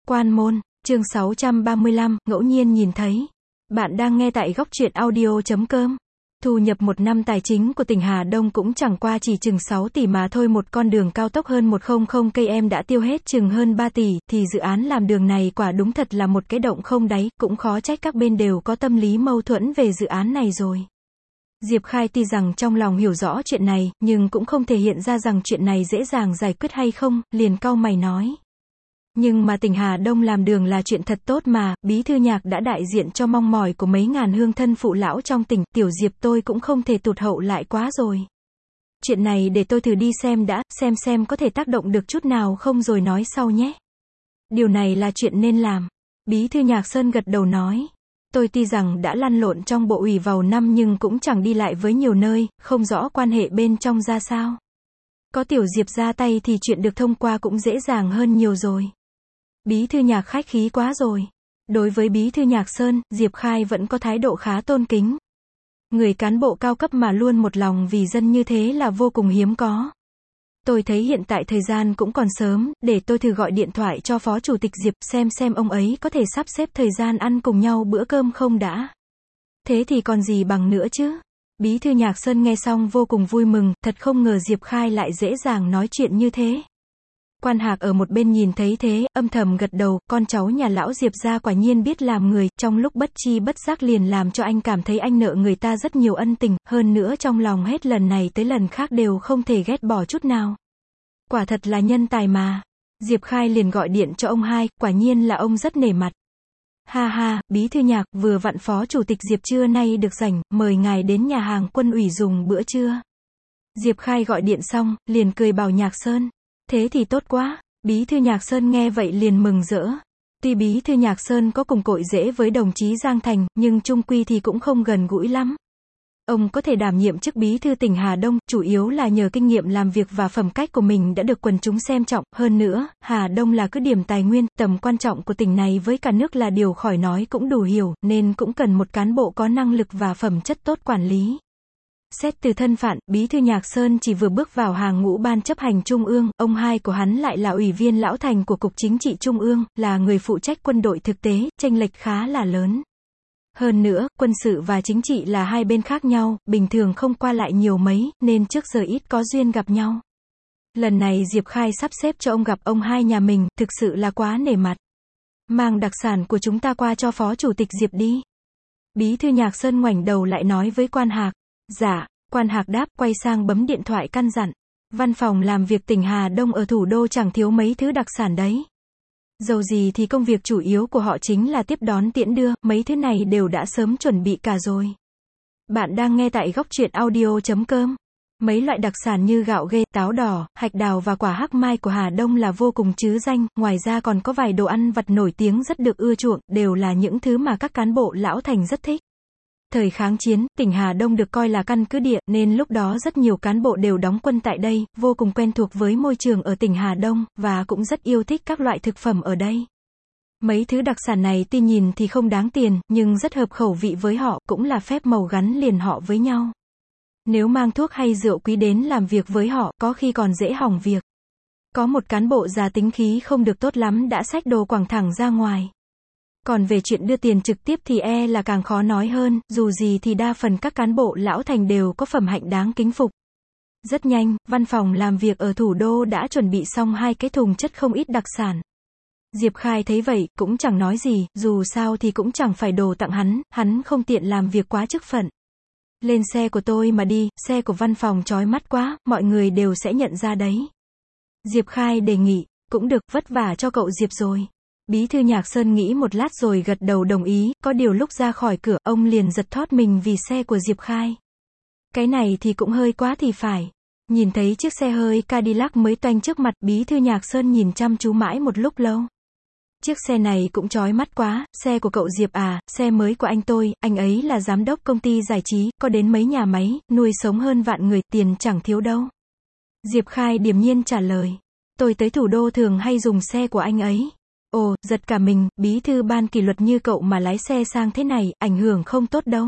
Quan môn, chương 635, ngẫu nhiên nhìn thấy. Bạn đang nghe tại góc truyện audio.com. Thu nhập một năm tài chính của tỉnh Hà Đông cũng chẳng qua chỉ chừng 6 tỷ mà thôi, một con đường cao tốc hơn 100 km đã tiêu hết chừng hơn 3 tỷ, thì dự án làm đường này quả đúng thật là một cái động không đáy, cũng khó trách các bên đều có tâm lý mâu thuẫn về dự án này rồi. Diệp Khai tuy rằng trong lòng hiểu rõ chuyện này, nhưng cũng không thể hiện ra rằng chuyện này dễ dàng giải quyết hay không, liền cau mày nói. Nhưng mà tỉnh Hà Đông làm đường là chuyện thật tốt mà, Bí thư Nhạc đã đại diện cho mong mỏi của mấy ngàn hương thân phụ lão trong tỉnh, tiểu Diệp tôi cũng không thể tụt hậu lại quá rồi. Chuyện này để tôi thử đi xem đã, xem có thể tác động được chút nào không rồi nói sau nhé. Điều này là chuyện nên làm. Bí thư Nhạc Sơn gật đầu nói. Tôi tuy rằng đã lăn lộn trong bộ ủy vào năm nhưng cũng chẳng đi lại với nhiều nơi, không rõ quan hệ bên trong ra sao. Có tiểu Diệp ra tay thì chuyện được thông qua cũng dễ dàng hơn nhiều rồi. Bí thư Nhạc khách khí quá rồi. Đối với Bí thư Nhạc Sơn, Diệp Khai vẫn có thái độ khá tôn kính. Người cán bộ cao cấp mà luôn một lòng vì dân như thế là vô cùng hiếm có. Tôi thấy hiện tại thời gian cũng còn sớm, để tôi thử gọi điện thoại cho Phó Chủ tịch Diệp xem ông ấy có thể sắp xếp thời gian ăn cùng nhau bữa cơm không đã. Thế thì còn gì bằng nữa chứ. Bí thư Nhạc Sơn nghe xong vô cùng vui mừng, thật không ngờ Diệp Khai lại dễ dàng nói chuyện như thế. Quan Hạc ở một bên nhìn thấy thế, âm thầm gật đầu, con cháu nhà lão Diệp gia quả nhiên biết làm người, trong lúc bất chi bất giác liền làm cho anh cảm thấy anh nợ người ta rất nhiều ân tình, hơn nữa trong lòng hết lần này tới lần khác đều không thể ghét bỏ chút nào. Quả thật là nhân tài mà. Diệp Khai liền gọi điện cho ông hai, quả nhiên là ông rất nể mặt. Ha ha, Bí thư Nhạc, vừa vặn Phó Chủ tịch Diệp trưa nay được rảnh, mời ngài đến nhà hàng Quân ủy dùng bữa trưa. Diệp Khai gọi điện xong, liền cười bảo Nhạc Sơn. Thế thì tốt quá. Bí thư Nhạc Sơn nghe vậy liền mừng rỡ. Tuy Bí thư Nhạc Sơn có cùng cội rễ với đồng chí Giang Thành, nhưng chung quy thì cũng không gần gũi lắm. Ông có thể đảm nhiệm chức Bí thư tỉnh Hà Đông, chủ yếu là nhờ kinh nghiệm làm việc và phẩm cách của mình đã được quần chúng xem trọng. Hơn nữa, Hà Đông là cứ điểm tài nguyên, tầm quan trọng của tỉnh này với cả nước là điều khỏi nói cũng đủ hiểu, nên cũng cần một cán bộ có năng lực và phẩm chất tốt quản lý. Xét từ thân phận, Bí thư Nhạc Sơn chỉ vừa bước vào hàng ngũ ban chấp hành Trung ương, ông hai của hắn lại là ủy viên lão thành của Cục Chính trị Trung ương, là người phụ trách quân đội thực tế, chênh lệch khá là lớn. Hơn nữa, quân sự và chính trị là hai bên khác nhau, bình thường không qua lại nhiều mấy, nên trước giờ ít có duyên gặp nhau. Lần này Diệp Khai sắp xếp cho ông gặp ông hai nhà mình, thực sự là quá nể mặt. Mang đặc sản của chúng ta qua cho Phó Chủ tịch Diệp đi. Bí thư Nhạc Sơn ngoảnh đầu lại nói với Quan Hạc. Dạ, Quan Hạc đáp, quay sang bấm điện thoại căn dặn. Văn phòng làm việc tỉnh Hà Đông ở thủ đô chẳng thiếu mấy thứ đặc sản đấy. Dầu gì thì công việc chủ yếu của họ chính là tiếp đón tiễn đưa, mấy thứ này đều đã sớm chuẩn bị cả rồi. Bạn đang nghe tại góc truyện audio.com. Mấy loại đặc sản như gạo ghê, táo đỏ, hạch đào và quả hắc mai của Hà Đông là vô cùng trứ danh, ngoài ra còn có vài đồ ăn vặt nổi tiếng rất được ưa chuộng, đều là những thứ mà các cán bộ lão thành rất thích. Thời kháng chiến, tỉnh Hà Đông được coi là căn cứ địa, nên lúc đó rất nhiều cán bộ đều đóng quân tại đây, vô cùng quen thuộc với môi trường ở tỉnh Hà Đông, và cũng rất yêu thích các loại thực phẩm ở đây. Mấy thứ đặc sản này tuy nhìn thì không đáng tiền, nhưng rất hợp khẩu vị với họ, cũng là phép màu gắn liền họ với nhau. Nếu mang thuốc hay rượu quý đến làm việc với họ, có khi còn dễ hỏng việc. Có một cán bộ già tính khí không được tốt lắm đã xách đồ quẳng thẳng ra ngoài. Còn về chuyện đưa tiền trực tiếp thì là càng khó nói hơn, dù gì thì đa phần các cán bộ lão thành đều có phẩm hạnh đáng kính phục. Rất nhanh, văn phòng làm việc ở thủ đô đã chuẩn bị xong 2 cái thùng chất không ít đặc sản. Diệp Khai thấy vậy, cũng chẳng nói gì, dù sao thì cũng chẳng phải đồ tặng hắn không tiện làm việc quá chức phận. Lên xe của tôi mà đi, xe của văn phòng chói mắt quá, mọi người đều sẽ nhận ra đấy. Diệp Khai đề nghị, cũng được, vất vả cho cậu Diệp rồi. Bí thư Nhạc Sơn nghĩ một lát rồi gật đầu đồng ý, có điều lúc ra khỏi cửa, ông liền giật thót mình vì xe của Diệp Khai. Cái này thì cũng hơi quá thì phải. Nhìn thấy chiếc xe hơi Cadillac mới toanh trước mặt, Bí thư Nhạc Sơn nhìn chăm chú mãi một lúc lâu. Chiếc xe này cũng chói mắt quá, xe của cậu Diệp à, xe mới của anh tôi, anh ấy là giám đốc công ty giải trí, có đến mấy nhà máy, nuôi sống hơn vạn người, tiền chẳng thiếu đâu. Diệp Khai điềm nhiên trả lời. Tôi tới thủ đô thường hay dùng xe của anh ấy. Ồ, giật cả mình, bí thư ban kỷ luật như cậu mà lái xe sang thế này, ảnh hưởng không tốt đâu.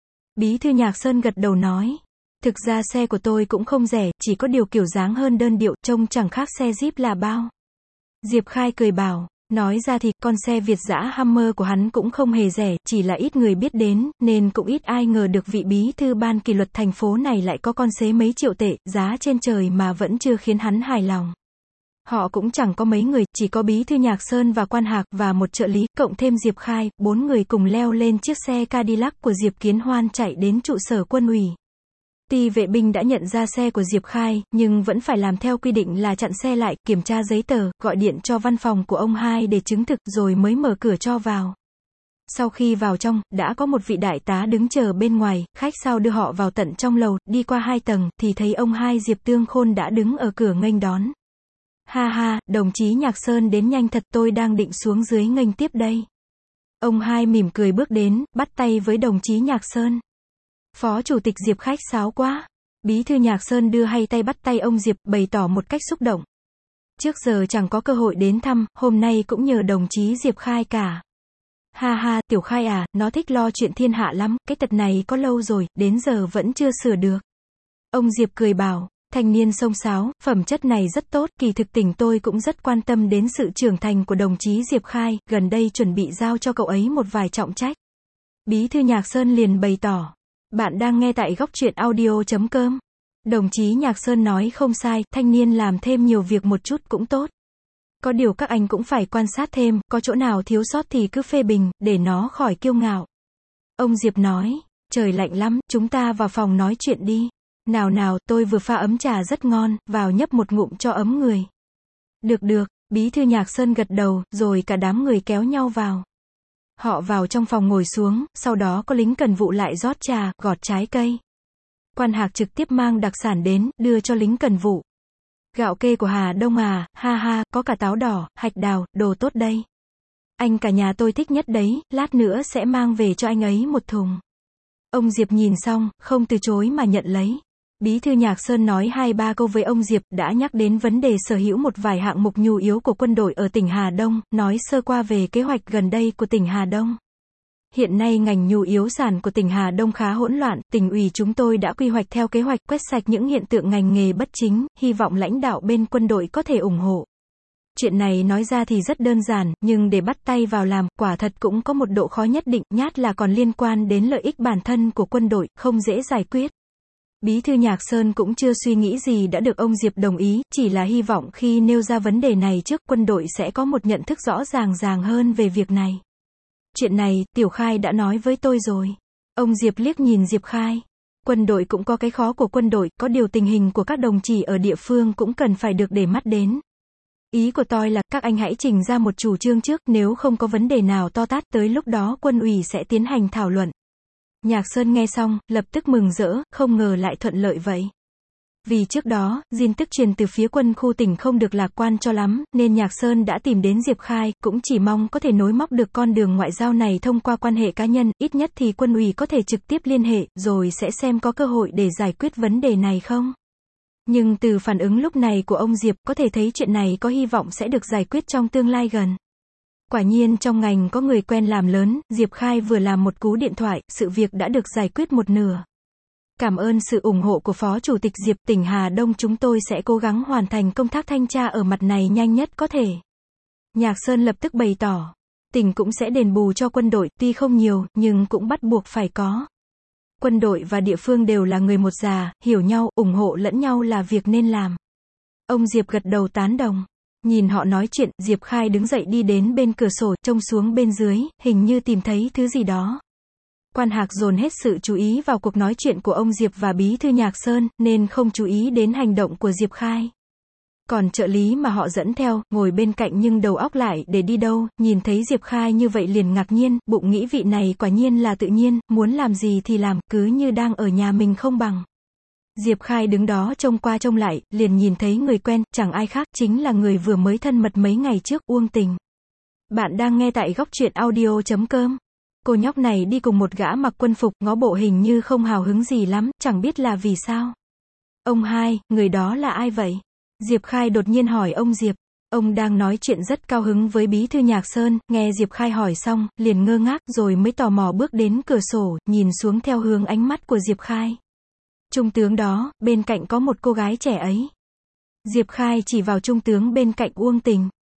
Bí thư Nhạc Sơn gật đầu nói. Thực ra xe của tôi cũng không rẻ, chỉ có điều kiểu dáng hơn đơn điệu, trông chẳng khác xe Jeep là bao. Diệp Khai cười bảo. Nói ra thì, con xe Việt dã Hummer của hắn cũng không hề rẻ, chỉ là ít người biết đến, nên cũng ít ai ngờ được vị bí thư ban kỷ luật thành phố này lại có con xế mấy triệu tệ, giá trên trời mà vẫn chưa khiến hắn hài lòng. Họ cũng chẳng có mấy người, chỉ có bí thư Nhạc Sơn và quan Hạc, và một trợ lý, cộng thêm Diệp Khai, 4 người cùng leo lên chiếc xe Cadillac của Diệp Kiến Hoan chạy đến trụ sở quân ủy. Ty vệ binh đã nhận ra xe của Diệp Khai, nhưng vẫn phải làm theo quy định là chặn xe lại, kiểm tra giấy tờ, gọi điện cho văn phòng của ông hai để chứng thực, rồi mới mở cửa cho vào. Sau khi vào trong, đã có một vị đại tá đứng chờ bên ngoài, khách sao đưa họ vào tận trong lầu, đi qua 2 tầng, thì thấy ông hai Diệp Tương Khôn đã đứng ở cửa nghênh đón. Ha ha, đồng chí Nhạc Sơn đến nhanh thật, tôi đang định xuống dưới nghênh tiếp đây. Ông hai mỉm cười bước đến, bắt tay với đồng chí Nhạc Sơn. Phó Chủ tịch Diệp khách sáo quá. Bí thư Nhạc Sơn đưa hay tay bắt tay ông Diệp, bày tỏ một cách xúc động. Trước giờ chẳng có cơ hội đến thăm, hôm nay cũng nhờ đồng chí Diệp Khai cả. Ha ha, Tiểu Khai à, nó thích lo chuyện thiên hạ lắm, cái tật này có lâu rồi, đến giờ vẫn chưa sửa được. Ông Diệp cười bảo, thanh niên xông xáo, phẩm chất này rất tốt, kỳ thực tình tôi cũng rất quan tâm đến sự trưởng thành của đồng chí Diệp Khai, gần đây chuẩn bị giao cho cậu ấy một vài trọng trách. Bí thư Nhạc Sơn liền bày tỏ. Bạn đang nghe tại góc truyện audio.com. Đồng chí Nhạc Sơn nói không sai, thanh niên làm thêm nhiều việc một chút cũng tốt. Có điều các anh cũng phải quan sát thêm, có chỗ nào thiếu sót thì cứ phê bình, để nó khỏi kiêu ngạo. Ông Diệp nói, trời lạnh lắm, chúng ta vào phòng nói chuyện đi. Nào nào, tôi vừa pha ấm trà rất ngon, vào nhấp một ngụm cho ấm người. Được được, bí thư Nhạc Sơn gật đầu, rồi cả đám người kéo nhau vào. Họ vào trong phòng ngồi xuống, sau đó có lính cần vụ lại rót trà, gọt trái cây. Quan Hạc trực tiếp mang đặc sản đến, đưa cho lính cần vụ. Gạo kê của Hà Đông à, ha ha, có cả táo đỏ, hạch đào, đồ tốt đây. Anh cả nhà tôi thích nhất đấy, lát nữa sẽ mang về cho anh ấy một thùng. Ông Diệp nhìn xong, không từ chối mà nhận lấy. Bí thư Nhạc Sơn nói 2-3 câu với ông Diệp, đã nhắc đến vấn đề sở hữu một vài hạng mục nhu yếu của quân đội ở tỉnh Hà Đông, nói sơ qua về kế hoạch gần đây của tỉnh Hà Đông. Hiện nay ngành nhu yếu sản của tỉnh Hà Đông khá hỗn loạn, tỉnh ủy chúng tôi đã quy hoạch theo kế hoạch quét sạch những hiện tượng ngành nghề bất chính, hy vọng lãnh đạo bên quân đội có thể ủng hộ. Chuyện này nói ra thì rất đơn giản, nhưng để bắt tay vào làm, quả thật cũng có một độ khó nhất định, nhát là còn liên quan đến lợi ích bản thân của quân đội, không dễ giải quyết. Bí thư Nhạc Sơn cũng chưa suy nghĩ gì đã được ông Diệp đồng ý, chỉ là hy vọng khi nêu ra vấn đề này trước, quân đội sẽ có một nhận thức rõ ràng hơn về việc này. Chuyện này, Tiểu Khai đã nói với tôi rồi. Ông Diệp liếc nhìn Diệp Khai. Quân đội cũng có cái khó của quân đội, có điều tình hình của các đồng chí ở địa phương cũng cần phải được để mắt đến. Ý của tôi là, các anh hãy trình ra một chủ trương trước, nếu không có vấn đề nào to tát, tới lúc đó quân ủy sẽ tiến hành thảo luận. Nhạc Sơn nghe xong, lập tức mừng rỡ, không ngờ lại thuận lợi vậy. Vì trước đó, tin tức truyền từ phía quân khu tỉnh không được lạc quan cho lắm, nên Nhạc Sơn đã tìm đến Diệp Khai, cũng chỉ mong có thể nối móc được con đường ngoại giao này thông qua quan hệ cá nhân, ít nhất thì quân ủy có thể trực tiếp liên hệ, rồi sẽ xem có cơ hội để giải quyết vấn đề này không. Nhưng từ phản ứng lúc này của ông Diệp, có thể thấy chuyện này có hy vọng sẽ được giải quyết trong tương lai gần. Quả nhiên trong ngành có người quen làm lớn, Diệp Khai vừa làm một cú điện thoại, sự việc đã được giải quyết một nửa. Cảm ơn sự ủng hộ của Phó Chủ tịch Diệp, tỉnh Hà Đông chúng tôi sẽ cố gắng hoàn thành công tác thanh tra ở mặt này nhanh nhất có thể. Nhạc Sơn lập tức bày tỏ, tỉnh cũng sẽ đền bù cho quân đội, tuy không nhiều, nhưng cũng bắt buộc phải có. Quân đội và địa phương đều là người một già, hiểu nhau, ủng hộ lẫn nhau là việc nên làm. Ông Diệp gật đầu tán đồng. Nhìn họ nói chuyện, Diệp Khai đứng dậy đi đến bên cửa sổ, trông xuống bên dưới, hình như tìm thấy thứ gì đó. Quan Hạc dồn hết sự chú ý vào cuộc nói chuyện của ông Diệp và bí thư Nhạc Sơn, nên không chú ý đến hành động của Diệp Khai. Còn trợ lý mà họ dẫn theo, ngồi bên cạnh nhưng đầu óc lại để đi đâu, nhìn thấy Diệp Khai như vậy liền ngạc nhiên, bụng nghĩ vị này quả nhiên là tự nhiên, muốn làm gì thì làm, cứ như đang ở nhà mình không bằng. Diệp Khai đứng đó trông qua trông lại, liền nhìn thấy người quen, chẳng ai khác, chính là người vừa mới thân mật mấy ngày trước, Uông Tình. Bạn đang nghe tại góc truyện audio.com. Cô nhóc này đi cùng một gã mặc quân phục, ngó bộ hình như không hào hứng gì lắm, chẳng biết là vì sao. Ông hai, người đó là ai vậy? Diệp Khai đột nhiên hỏi ông Diệp. Ông đang nói chuyện rất cao hứng với bí thư Nhạc Sơn, nghe Diệp Khai hỏi xong, liền ngơ ngác rồi mới tò mò bước đến cửa sổ, nhìn xuống theo hướng ánh mắt của Diệp Khai. Trung tướng đó, bên cạnh có một cô gái trẻ ấy. Diệp Khai chỉ vào trung tướng bên cạnh Uông Tình.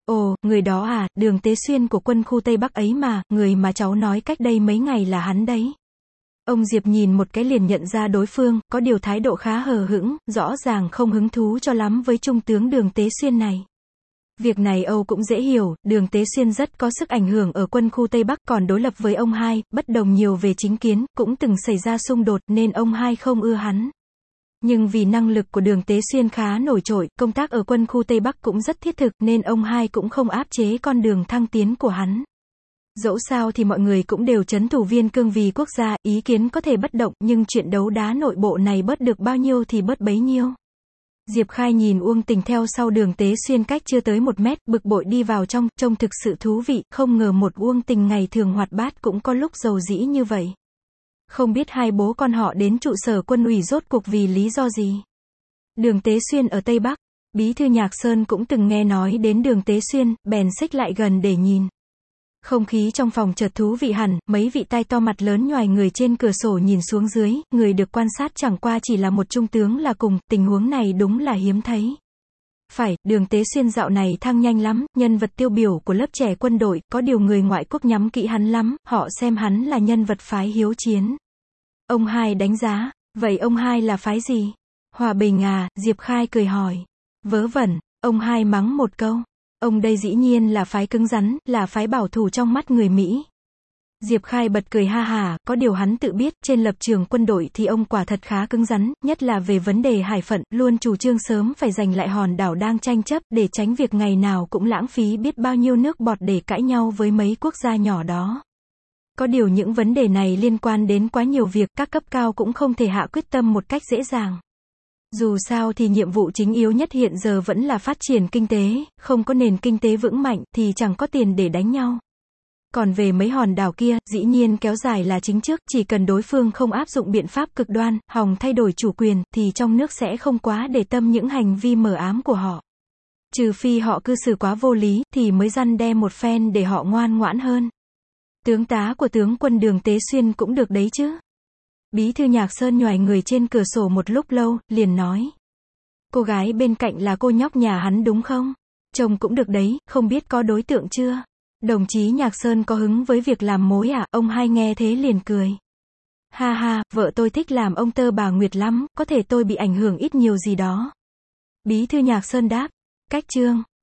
Ồ, người đó à, Đường Tế Xuyên của quân khu Tây Bắc ấy mà, người mà cháu nói cách đây mấy ngày là hắn đấy. Ông Diệp nhìn một cái liền nhận ra đối phương, có điều thái độ khá hờ hững, rõ ràng không hứng thú cho lắm với trung tướng Đường Tế Xuyên này. Việc này Âu cũng dễ hiểu, Đường Tế Xuyên rất có sức ảnh hưởng ở quân khu Tây Bắc, còn đối lập với ông hai, bất đồng nhiều về chính kiến, cũng từng xảy ra xung đột nên ông hai không ưa hắn. Nhưng vì năng lực của Đường Tế Xuyên khá nổi trội, công tác ở quân khu Tây Bắc cũng rất thiết thực nên ông hai cũng không áp chế con đường thăng tiến của hắn. Dẫu sao thì mọi người cũng đều trấn thủ biên cương vì quốc gia, ý kiến có thể bất động, nhưng chuyện đấu đá nội bộ này bớt được bao nhiêu thì bớt bấy nhiêu. Diệp Khai nhìn Uông Tình theo sau Đường Tế Xuyên cách chưa tới 1 mét, bực bội đi vào trong, trông thực sự thú vị, không ngờ một Uông Tình ngày thường hoạt bát cũng có lúc dầu dĩ như vậy. Không biết hai bố con họ đến trụ sở quân ủy rốt cuộc vì lý do gì. Đường Tế Xuyên ở Tây Bắc, Bí thư Nhạc Sơn cũng từng nghe nói đến Đường Tế Xuyên, bèn xích lại gần để nhìn. Không khí trong phòng chợt thú vị hẳn, mấy vị tai to mặt lớn nhoài người trên cửa sổ nhìn xuống dưới, người được quan sát chẳng qua chỉ là một trung tướng là cùng, tình huống này đúng là hiếm thấy. Phải, Đường Tế Xuyên dạo này thăng nhanh lắm, nhân vật tiêu biểu của lớp trẻ quân đội, có điều người ngoại quốc nhắm kỹ hắn lắm, họ xem hắn là nhân vật phái hiếu chiến. Ông hai đánh giá, vậy ông hai là phái gì? Hòa bình à, Diệp Khai cười hỏi. Vớ vẩn, ông hai mắng một câu. Ông đây dĩ nhiên là phái cứng rắn, là phái bảo thủ trong mắt người Mỹ. Diệp Khai bật cười ha hả, có điều hắn tự biết, trên lập trường quân đội thì ông quả thật khá cứng rắn, nhất là về vấn đề hải phận, luôn chủ trương sớm phải giành lại hòn đảo đang tranh chấp, để tránh việc ngày nào cũng lãng phí biết bao nhiêu nước bọt để cãi nhau với mấy quốc gia nhỏ đó. Có điều những vấn đề này liên quan đến quá nhiều việc, các cấp cao cũng không thể hạ quyết tâm một cách dễ dàng. Dù sao thì nhiệm vụ chính yếu nhất hiện giờ vẫn là phát triển kinh tế, không có nền kinh tế vững mạnh thì chẳng có tiền để đánh nhau. Còn về mấy hòn đảo kia, dĩ nhiên kéo dài là chính trước, chỉ cần đối phương không áp dụng biện pháp cực đoan, hòng thay đổi chủ quyền, thì trong nước sẽ không quá để tâm những hành vi mờ ám của họ. Trừ phi họ cư xử quá vô lý, thì mới răn đe một phen để họ ngoan ngoãn hơn. Tướng tá của tướng quân Đường Tế Xuyên cũng được đấy chứ. Bí thư Nhạc Sơn nhoài người trên cửa sổ một lúc lâu, liền nói. Cô gái bên cạnh là cô nhóc nhà hắn đúng không? Chồng cũng được đấy, không biết có đối tượng chưa? Đồng chí Nhạc Sơn có hứng với việc làm mối à? Ông hai nghe thế liền cười. Ha ha, vợ tôi thích làm ông tơ bà Nguyệt lắm, có thể tôi bị ảnh hưởng ít nhiều gì đó. Bí thư Nhạc Sơn đáp. Cách chương.